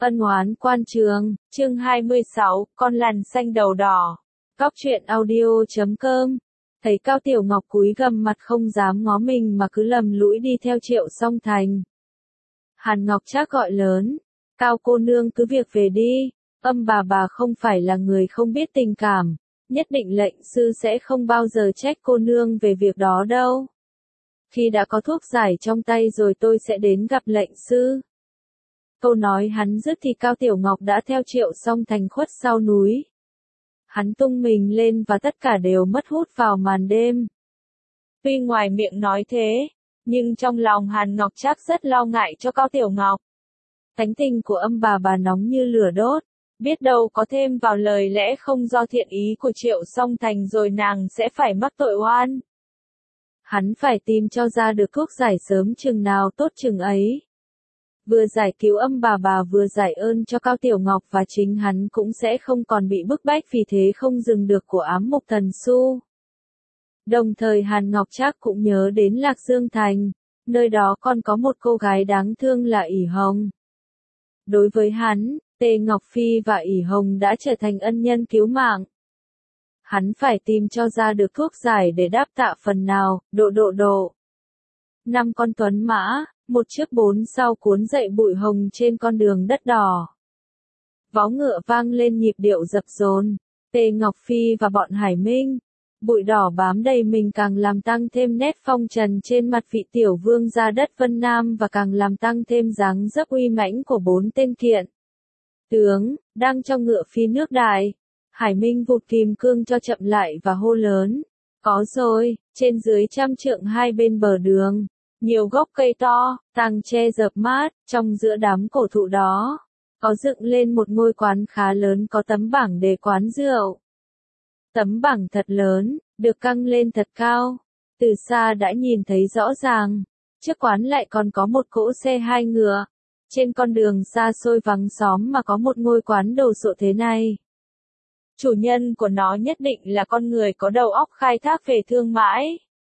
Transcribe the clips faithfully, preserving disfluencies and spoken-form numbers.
Ân oán quan trường, chương hai mươi sáu, con lằn xanh đầu đỏ. Cóc truyện audio chấm com. Thấy Cao Tiểu Ngọc cúi gằm mặt không dám ngó mình mà cứ lầm lũi đi theo Triệu Song Thành. Hàn Ngọc Trác gọi lớn, Cao cô nương cứ việc về đi, âm bà bà không phải là người không biết tình cảm, nhất định lệnh sư sẽ không bao giờ trách cô nương về việc đó đâu. Khi đã có thuốc giải trong tay rồi tôi sẽ đến gặp lệnh sư. Câu nói hắn dứt thì Cao Tiểu Ngọc đã theo Triệu Song Thành khuất sau núi. Hắn tung mình lên và tất cả đều mất hút vào màn đêm. Tuy ngoài miệng nói thế, nhưng trong lòng Hàn Ngọc Trác rất lo ngại cho Cao Tiểu Ngọc. Tánh tình của âm bà bà nóng như lửa đốt, biết đâu có thêm vào lời lẽ không do thiện ý của Triệu Song Thành rồi nàng sẽ phải mắc tội oan. Hắn phải tìm cho ra được thuốc giải sớm chừng nào tốt chừng ấy. Vừa giải cứu âm bà bà vừa giải ơn cho Cao Tiểu Ngọc và chính hắn cũng sẽ không còn bị bức bách vì thế không dừng được của ám mục thần su. Đồng thời Hàn Ngọc Trác cũng nhớ đến Lạc Dương Thành, nơi đó còn có một cô gái đáng thương là ỷ Hồng. Đối với hắn, Tề Ngọc Phi và ỷ Hồng đã trở thành ân nhân cứu mạng. Hắn phải tìm cho ra được thuốc giải để đáp tạ phần nào, độ độ độ. Năm con tuấn mã, một trước bốn sau cuốn dậy bụi hồng trên con đường đất đỏ. Vó ngựa vang lên nhịp điệu dập dồn, Tề Ngọc Phi và bọn Hải Minh. Bụi đỏ bám đầy mình càng làm tăng thêm nét phong trần trên mặt vị tiểu vương gia đất Vân Nam và càng làm tăng thêm dáng dấp uy mãnh của bốn tên kiện. Tướng, đang cho ngựa phi nước đại. Hải Minh vụt kìm cương cho chậm lại và hô lớn. Có rồi, trên dưới trăm trượng hai bên bờ đường. Nhiều gốc cây to, tàng che dợp mát, trong giữa đám cổ thụ đó, có dựng lên một ngôi quán khá lớn có tấm bảng đề quán rượu. Tấm bảng thật lớn, được căng lên thật cao, từ xa đã nhìn thấy rõ ràng, trước quán lại còn có một cỗ xe hai ngựa, trên con đường xa xôi vắng xóm mà có một ngôi quán đồ sộ thế này. Chủ nhân của nó nhất định là con người có đầu óc khai thác về thương mãi.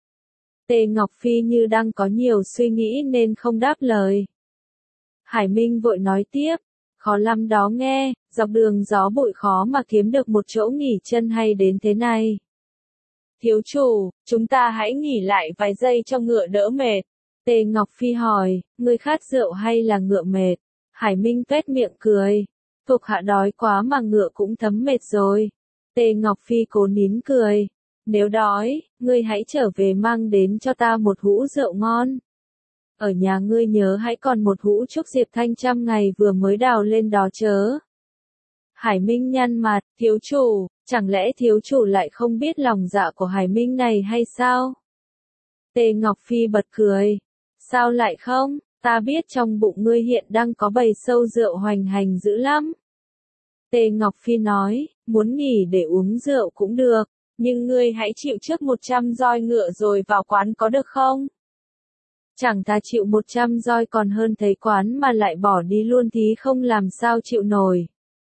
Tề Ngọc Phi như đang có nhiều suy nghĩ nên không đáp lời. Hải Minh vội nói tiếp, khó lắm đó nghe, dọc đường gió bụi khó mà kiếm được một chỗ nghỉ chân hay đến thế này. Thiếu chủ, chúng ta hãy nghỉ lại vài giây cho ngựa đỡ mệt. Tề Ngọc Phi hỏi, ngươi khát rượu hay là ngựa mệt? Hải Minh tuét miệng cười, thuộc hạ đói quá mà ngựa cũng thấm mệt rồi. Tề Ngọc Phi cố nín cười. Nếu đói, ngươi hãy trở về mang đến cho ta một hũ rượu ngon. Ở nhà ngươi nhớ hãy còn một hũ trúc diệp thanh trăm ngày vừa mới đào lên đó chớ. Hải Minh nhăn mặt, thiếu chủ, chẳng lẽ thiếu chủ lại không biết lòng dạ của Hải Minh này hay sao? Tề Ngọc Phi bật cười. Sao lại không, ta biết trong bụng ngươi hiện đang có bầy sâu rượu hoành hành dữ lắm. Tề Ngọc Phi nói, muốn nghỉ để uống rượu cũng được. Nhưng ngươi hãy chịu trước một trăm roi ngựa rồi vào quán có được không? Chẳng ta chịu một trăm roi còn hơn thấy quán mà lại bỏ đi luôn thì không làm sao chịu nổi.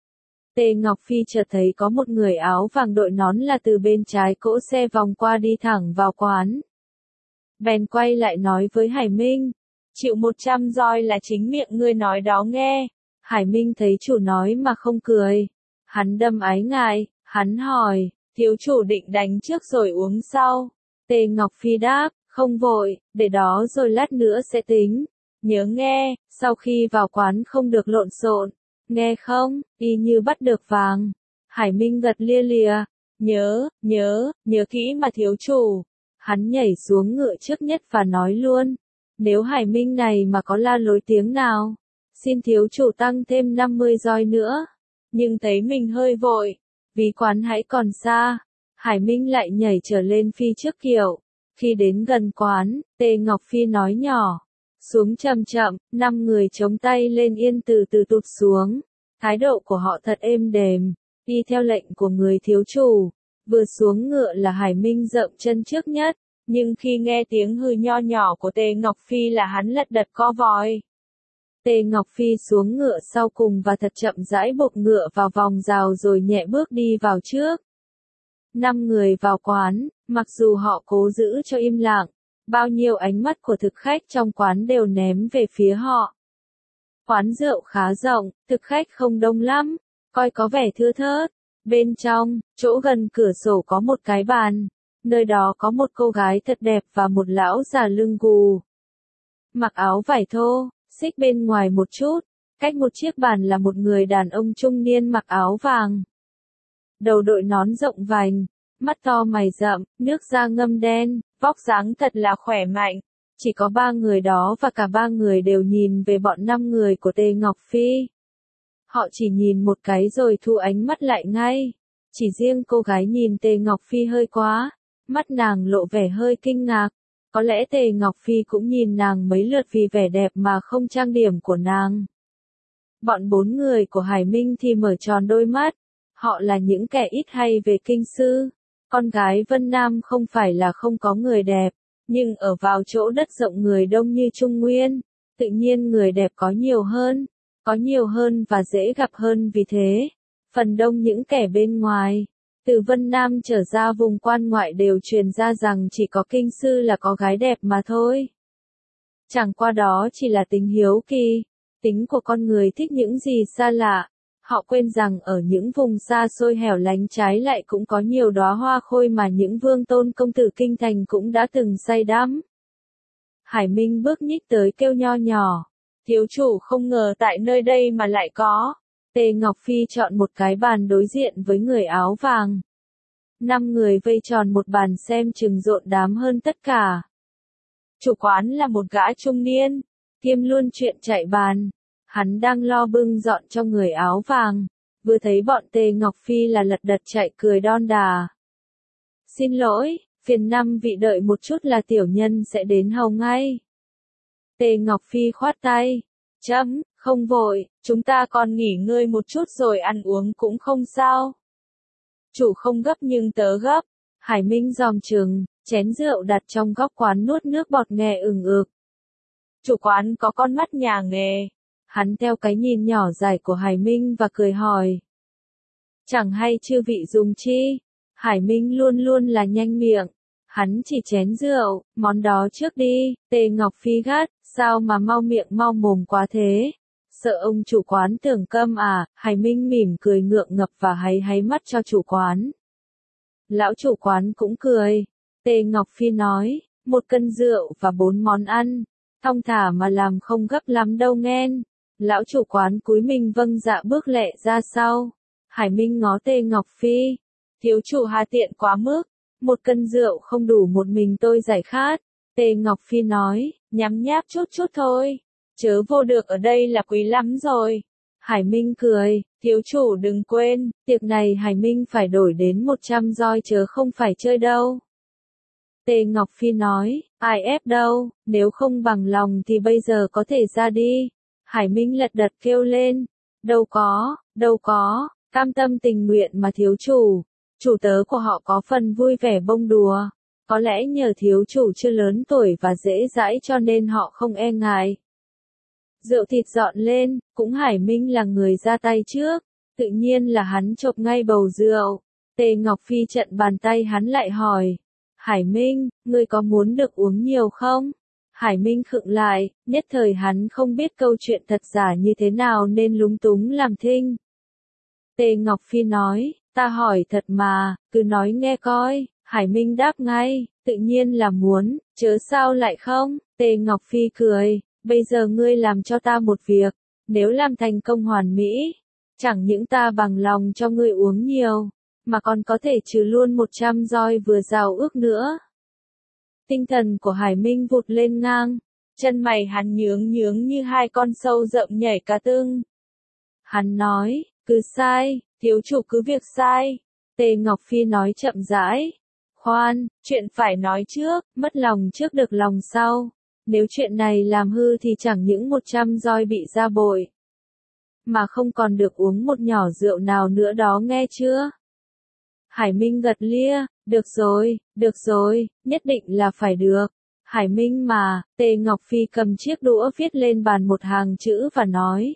Tề Ngọc Phi chợt thấy có một người áo vàng đội nón là từ bên trái cỗ xe vòng qua đi thẳng vào quán. Bèn quay lại nói với Hải Minh, chịu một trăm roi là chính miệng ngươi nói đó nghe. Hải Minh thấy chủ nói mà không cười. Hắn đâm ái ngại, hắn hỏi. Thiếu chủ định đánh trước rồi uống sau. Tề Ngọc Phi đáp, không vội, để đó rồi lát nữa sẽ tính. Nhớ nghe, sau khi vào quán không được lộn xộn. Nghe không, y như bắt được vàng. Hải Minh gật lia lìa. Nhớ, nhớ, nhớ kỹ mà thiếu chủ. Hắn nhảy xuống ngựa trước nhất và nói luôn. Nếu Hải Minh này mà có la lối tiếng nào, xin thiếu chủ tăng thêm năm mươi roi nữa. Nhưng thấy mình hơi vội. Vì quán hãy còn xa, Hải Minh lại nhảy trở lên phi trước kiệu. Khi đến gần quán, Tề Ngọc Phi nói nhỏ, xuống chậm chậm, năm người chống tay lên yên từ từ tụt xuống. Thái độ của họ thật êm đềm, đi theo lệnh của người thiếu chủ. Vừa xuống ngựa là Hải Minh dậm chân trước nhất, nhưng khi nghe tiếng hừ nho nhỏ của Tề Ngọc Phi là hắn lật đật co vòi. Tề Ngọc Phi xuống ngựa sau cùng và thật chậm rãi buộc ngựa vào vòng rào rồi nhẹ bước đi vào trước. Năm người vào quán, mặc dù họ cố giữ cho im lặng, bao nhiêu ánh mắt của thực khách trong quán đều ném về phía họ. Quán rượu khá rộng, thực khách không đông lắm, coi có vẻ thưa thớt. Bên trong, chỗ gần cửa sổ có một cái bàn. Nơi đó có một cô gái thật đẹp và một lão già lưng gù. Mặc áo vải thô, xích bên ngoài một chút. Cách một chiếc bàn là một người đàn ông trung niên mặc áo vàng. Đầu đội nón rộng vành, mắt to mày rậm, nước da ngâm đen, vóc dáng thật là khỏe mạnh. Chỉ có ba người đó và cả ba người đều nhìn về bọn năm người của Tề Ngọc Phi. Họ chỉ nhìn một cái rồi thu ánh mắt lại ngay. Chỉ riêng cô gái nhìn Tề Ngọc Phi hơi quá, mắt nàng lộ vẻ hơi kinh ngạc. Có lẽ Tề Ngọc Phi cũng nhìn nàng mấy lượt vì vẻ đẹp mà không trang điểm của nàng. Bọn bốn người của Hải Minh thì mở tròn đôi mắt. Họ là những kẻ ít hay về kinh sư. Con gái Vân Nam không phải là không có người đẹp, nhưng ở vào chỗ đất rộng người đông như Trung Nguyên, tự nhiên người đẹp có nhiều hơn, có nhiều hơn và dễ gặp hơn vì thế. Phần đông những kẻ bên ngoài, từ Vân Nam trở ra vùng quan ngoại đều truyền ra rằng chỉ có kinh sư là có gái đẹp mà thôi. Chẳng qua đó chỉ là tính hiếu kỳ, tính của con người thích những gì xa lạ. Họ quên rằng ở những vùng xa xôi hẻo lánh trái lại cũng có nhiều đóa hoa khôi mà những vương tôn công tử kinh thành cũng đã từng say đắm. Hải Minh bước nhích tới kêu nho nhỏ. Thiếu chủ không ngờ tại nơi đây mà lại có. Tề Ngọc Phi chọn một cái bàn đối diện với người áo vàng. Năm người vây tròn một bàn xem chừng rộn đám hơn tất cả. Chủ quán là một gã trung niên, kiêm luôn chuyện chạy bàn. Hắn đang lo bưng dọn cho người áo vàng, vừa thấy bọn Tề Ngọc Phi là lật đật chạy cười đon đà. Xin lỗi, phiền năm vị đợi một chút là tiểu nhân sẽ đến hầu ngay. Tề Ngọc Phi khoát tay, chấm, không vội, chúng ta còn nghỉ ngơi một chút rồi ăn uống cũng không sao. Chủ không gấp nhưng tớ gấp. Hải Minh giòm chừng, chén rượu đặt trong góc quán nuốt nước bọt nghe ừng ực. Chủ quán có con mắt nhà nghề. Hắn theo cái nhìn nhỏ dài của Hải Minh và cười hỏi. Chẳng hay chư vị dùng chi? Hải Minh luôn luôn là nhanh miệng. Hắn chỉ chén rượu, món đó trước đi. Tề Ngọc Phi gắt, sao mà mau miệng mau mồm quá thế? Sợ ông chủ quán tưởng câm à? Hải Minh mỉm cười ngượng ngập và háy háy mắt cho chủ quán. Lão chủ quán cũng cười. Tề Ngọc Phi nói, một cân rượu và bốn món ăn. Thong thả mà làm không gấp lắm đâu nghen. Lão chủ quán cúi mình vâng dạ bước lẹ ra sau. Hải Minh ngó Tề Ngọc Phi. Thiếu chủ hà tiện quá mức. Một cân rượu không đủ một mình tôi giải khát. Tề Ngọc Phi nói, nhắm nháp chút chút thôi. Chớ vô được ở đây là quý lắm rồi. Hải Minh cười, thiếu chủ đừng quên, tiệc này Hải Minh phải đổi đến một trăm roi chớ không phải chơi đâu. Tề Ngọc Phi nói, ai ép đâu, nếu không bằng lòng thì bây giờ có thể ra đi. Hải Minh lật đật kêu lên, đâu có, đâu có, cam tâm tình nguyện mà thiếu chủ. Chủ tớ của họ có phần vui vẻ bông đùa. Có lẽ nhờ thiếu chủ chưa lớn tuổi và dễ dãi cho nên họ không e ngại. Rượu thịt dọn lên, cũng Hải Minh là người ra tay trước, tự nhiên là hắn chộp ngay bầu rượu. Tề Ngọc Phi trận bàn tay hắn lại hỏi, Hải Minh, ngươi có muốn được uống nhiều không? Hải Minh khựng lại, nhất thời hắn không biết câu chuyện thật giả như thế nào nên lúng túng làm thinh. Tề Ngọc Phi nói, ta hỏi thật mà, cứ nói nghe coi. Hải Minh đáp ngay, tự nhiên là muốn, chớ sao lại không? Tề Ngọc Phi cười, bây giờ ngươi làm cho ta một việc, nếu làm thành công hoàn mỹ, chẳng những ta bằng lòng cho ngươi uống nhiều, mà còn có thể trừ luôn một trăm roi vừa rào ước nữa. Tinh thần của Hải Minh vụt lên ngang, chân mày hắn nhướng nhướng như hai con sâu rậm nhảy cả tưng. Hắn nói, cứ sai, thiếu chủ cứ việc sai. Tề Ngọc Phi nói chậm rãi. Khoan, chuyện phải nói trước, mất lòng trước được lòng sau. Nếu chuyện này làm hư thì chẳng những một trăm roi bị ra bội, mà không còn được uống một nhỏ rượu nào nữa đó nghe chưa? Hải Minh gật lia, được rồi, được rồi, nhất định là phải được. Hải Minh mà, Tề Ngọc Phi cầm chiếc đũa viết lên bàn một hàng chữ và nói.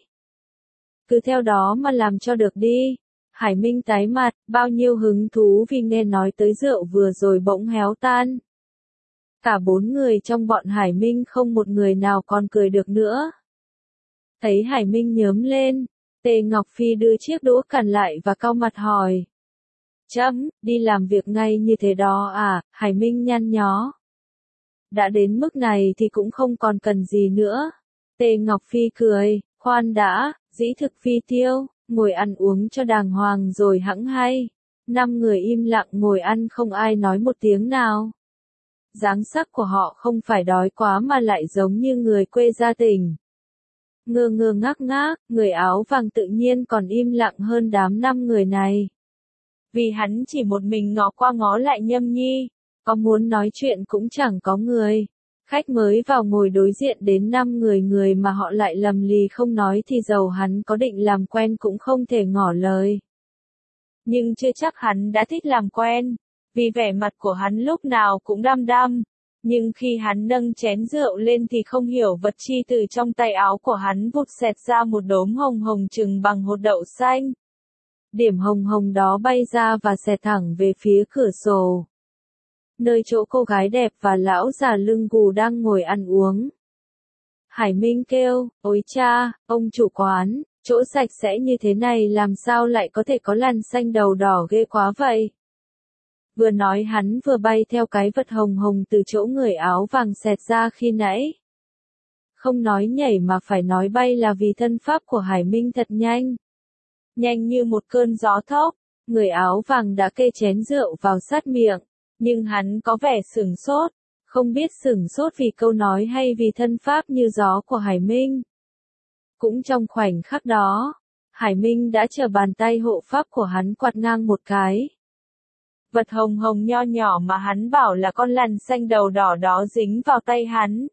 Cứ theo đó mà làm cho được đi. Hải Minh tái mặt, bao nhiêu hứng thú vì nghe nói tới rượu vừa rồi bỗng héo tan. Cả bốn người trong bọn Hải Minh không một người nào còn cười được nữa. Thấy Hải Minh nhớm lên, Tề Ngọc Phi đưa chiếc đũa cản lại và cau mặt hỏi. Chấm, đi làm việc ngay như thế đó à? Hải Minh nhăn nhó. Đã đến mức này thì cũng không còn cần gì nữa. Tề Ngọc Phi cười, khoan đã, dĩ thực phi tiêu, ngồi ăn uống cho đàng hoàng rồi hẵng hay. Năm người im lặng ngồi ăn không ai nói một tiếng nào. Dáng sắc của họ không phải đói quá mà lại giống như người quê gia tỉnh. Ngơ ngơ ngác ngác, người áo vàng tự nhiên còn im lặng hơn đám năm người này. Vì hắn chỉ một mình ngó qua ngó lại Nhâm Nhi, có muốn nói chuyện cũng chẳng có người. Khách mới vào ngồi đối diện đến năm người người mà họ lại lầm lì không nói thì dầu hắn có định làm quen cũng không thể ngỏ lời. Nhưng chưa chắc hắn đã thích làm quen, vì vẻ mặt của hắn lúc nào cũng đăm đăm. Nhưng khi hắn nâng chén rượu lên thì không hiểu vật chi từ trong tay áo của hắn vụt xẹt ra một đốm hồng hồng chừng bằng hột đậu xanh. Điểm hồng hồng đó bay ra và xẹt thẳng về phía cửa sổ. Nơi chỗ cô gái đẹp và lão già lưng gù đang ngồi ăn uống. Hải Minh kêu, ôi cha, ông chủ quán, chỗ sạch sẽ như thế này làm sao lại có thể có làn xanh đầu đỏ ghê quá vậy? Vừa nói hắn vừa bay theo cái vật hồng hồng từ chỗ người áo vàng xẹt ra khi nãy. Không nói nhảy mà phải nói bay là vì thân pháp của Hải Minh thật nhanh. Nhanh như một cơn gió thốc, người áo vàng đã kê chén rượu vào sát miệng, nhưng hắn có vẻ sửng sốt, không biết sửng sốt vì câu nói hay vì thân pháp như gió của Hải Minh. Cũng trong khoảnh khắc đó, Hải Minh đã chờ bàn tay hộ pháp của hắn quạt ngang một cái. Vật hồng hồng nho nhỏ mà hắn bảo là con lằn xanh đầu đỏ đó dính vào tay hắn.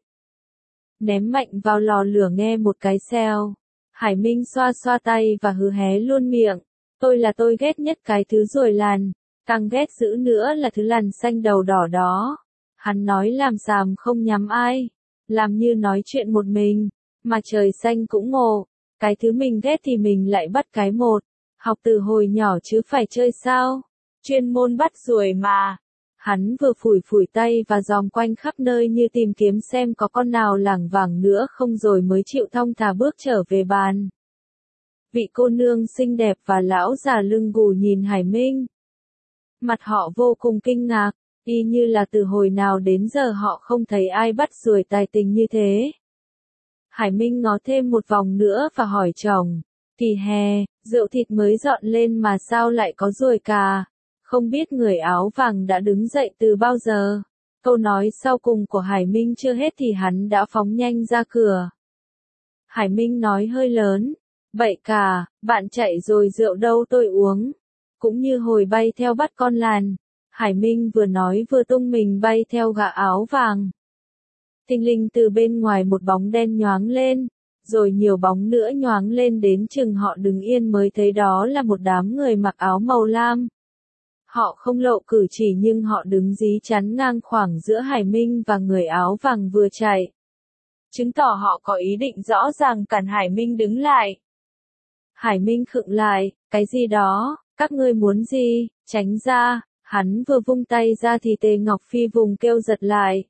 Ném mạnh vào lò lửa nghe một cái xèo. Hải Minh xoa xoa tay và hứ hé luôn miệng. Tôi là tôi ghét nhất cái thứ ruồi lằn, càng ghét dữ nữa là thứ lằn xanh đầu đỏ đó. Hắn nói làm xàm không nhắm ai, làm như nói chuyện một mình, mà trời xanh cũng ngộ. Cái thứ mình ghét thì mình lại bắt cái một. Học từ hồi nhỏ chứ phải chơi sao? Chuyên môn bắt ruồi mà. Hắn vừa phủi phủi tay và dòm quanh khắp nơi như tìm kiếm xem có con nào lảng vảng nữa không rồi mới chịu thong thả bước trở về bàn. Vị cô nương xinh đẹp và lão già lưng gù nhìn Hải Minh. Mặt họ vô cùng kinh ngạc, y như là từ hồi nào đến giờ họ không thấy ai bắt ruồi tài tình như thế. Hải Minh ngó thêm một vòng nữa và hỏi chồng, thì hè, rượu thịt mới dọn lên mà sao lại có ruồi cà? Không biết người áo vàng đã đứng dậy từ bao giờ. Câu nói sau cùng của Hải Minh chưa hết thì hắn đã phóng nhanh ra cửa. Hải Minh nói hơi lớn, bậy cà, bạn chạy rồi rượu đâu tôi uống. Cũng như hồi bay theo bắt con làn. Hải Minh vừa nói vừa tung mình bay theo gã áo vàng. Thình lình từ bên ngoài một bóng đen nhoáng lên, rồi nhiều bóng nữa nhoáng lên đến chừng họ đứng yên mới thấy đó là một đám người mặc áo màu lam. Họ không lộ cử chỉ nhưng họ đứng dí chắn ngang khoảng giữa Hải Minh và người áo vàng vừa chạy. Chứng tỏ họ có ý định rõ ràng cản Hải Minh đứng lại. Hải Minh khựng lại, cái gì đó, các ngươi muốn gì, tránh ra, hắn vừa vung tay ra thì Tề Ngọc Phi vùng kêu giật lại.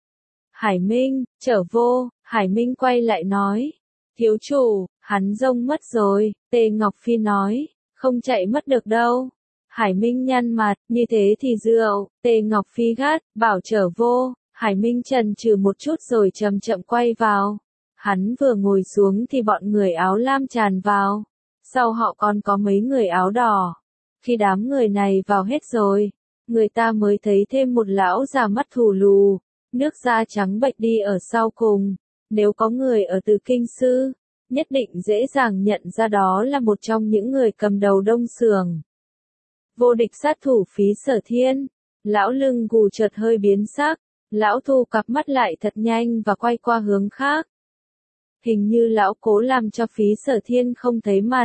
Hải Minh, trở vô, Hải Minh quay lại nói. Thiếu chủ, hắn rông mất rồi, Tề Ngọc Phi nói, không chạy mất được đâu. Hải Minh nhăn mặt, như thế thì rượu, Tề Ngọc Phi gắt, bảo trở vô. Hải Minh chần chừ một chút rồi chậm chậm quay vào. Hắn vừa ngồi xuống thì bọn người áo lam tràn vào. Sau họ còn có mấy người áo đỏ. Khi đám người này vào hết rồi, người ta mới thấy thêm một lão già mắt thù lù, nước da trắng bệch đi ở sau cùng. Nếu có người ở từ kinh sư, nhất định dễ dàng nhận ra đó là một trong những người cầm đầu Đông Sường. Vô địch sát thủ Phí Sở Thiên. Lão lưng gù chợt hơi biến sắc, lão thu cặp mắt lại thật nhanh và quay qua hướng khác. Hình như lão cố làm cho Phí Sở Thiên không thấy mặt.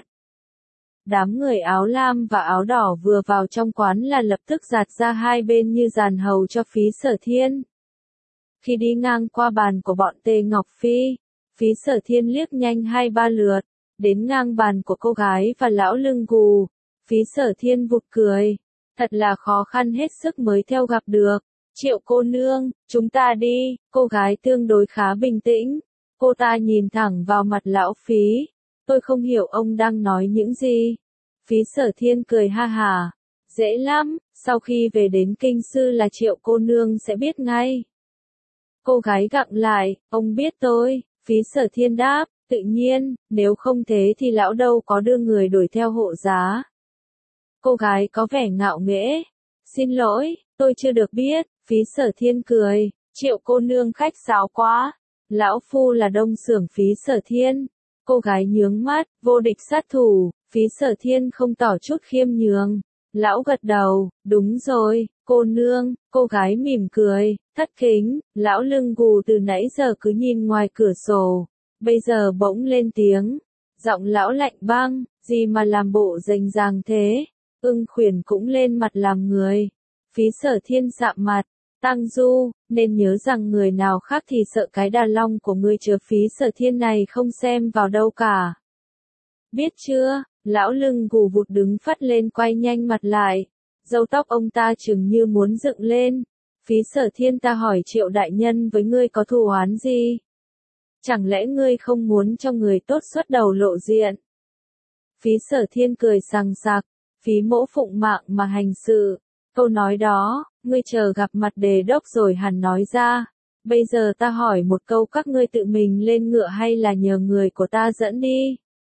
Đám người áo lam và áo đỏ vừa vào trong quán là lập tức dạt ra hai bên như dàn hầu cho Phí Sở Thiên. Khi đi ngang qua bàn của bọn Tề Ngọc Phi, Phí Sở Thiên liếc nhanh hai ba lượt, đến ngang bàn của cô gái và lão lưng gù. Phí Sở Thiên vụt cười, thật là khó khăn hết sức mới theo gặp được. Triệu cô nương, chúng ta đi, cô gái tương đối khá bình tĩnh. Cô ta nhìn thẳng vào mặt lão Phí. Tôi không hiểu ông đang nói những gì. Phí Sở Thiên cười ha hả. Dễ lắm, sau khi về đến kinh sư là Triệu cô nương sẽ biết ngay. Cô gái gặng lại, ông biết tôi. Phí Sở Thiên đáp, tự nhiên, nếu không thế thì lão đâu có đưa người đuổi theo hộ giá. Cô gái có vẻ ngạo nghễ. Xin lỗi, tôi chưa được biết. Phí Sở Thiên cười, Triệu cô nương khách sáo quá. Lão phu là Đông Xưởng Phí Sở Thiên. Cô gái nhướng mắt, vô địch sát thủ. Phí Sở Thiên không tỏ chút khiêm nhường. Lão gật đầu, đúng rồi, cô nương. Cô gái mỉm cười, thất kính. Lão lưng gù từ nãy giờ cứ nhìn ngoài cửa sổ. Bây giờ bỗng lên tiếng. Giọng lão lạnh băng, gì mà làm bộ rành ràng thế. Ưng Khuyển cũng lên mặt làm người. Phí Sở Thiên sạm mặt. Tăng Du, nên nhớ rằng người nào khác thì sợ cái đà long của ngươi chớ. Phí Sở Thiên này không xem vào đâu cả. Biết chưa? Lão lưng gù vụt đứng phắt lên quay nhanh mặt lại. Râu tóc ông ta chừng như muốn dựng lên. Phí Sở Thiên, ta hỏi Triệu đại nhân với ngươi có thù oán gì? Chẳng lẽ ngươi không muốn cho người tốt xuất đầu lộ diện? Phí Sở Thiên cười sằng sặc. Phí mỗ phụng mạng mà hành sự. Câu nói đó, ngươi chờ gặp mặt đề đốc rồi hẳn nói ra. Bây giờ ta hỏi một câu, các ngươi tự mình lên ngựa hay là nhờ người của ta dẫn đi?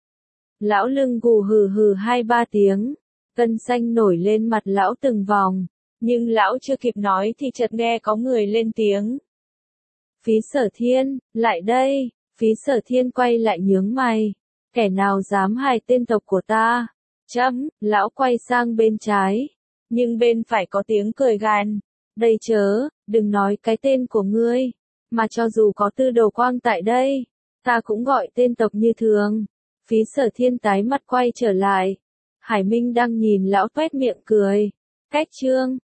Lão lưng gù hừ hừ hai ba tiếng. Gân xanh nổi lên mặt lão từng vòng. Nhưng lão chưa kịp nói thì chợt nghe có người lên tiếng. Phí Sở Thiên, lại đây. Phí Sở Thiên quay lại nhướng mày. Kẻ nào dám hại tên tộc của ta? Chấm, lão quay sang bên trái. Nhưng bên phải có tiếng cười gằn. Đây chớ, đừng nói cái tên của ngươi. Mà cho dù có Tư Đồ Quang tại đây, ta cũng gọi tên tộc như thường. Phí Sở Thiên tái mặt quay trở lại. Hải Minh đang nhìn lão toét miệng cười. Cách chương.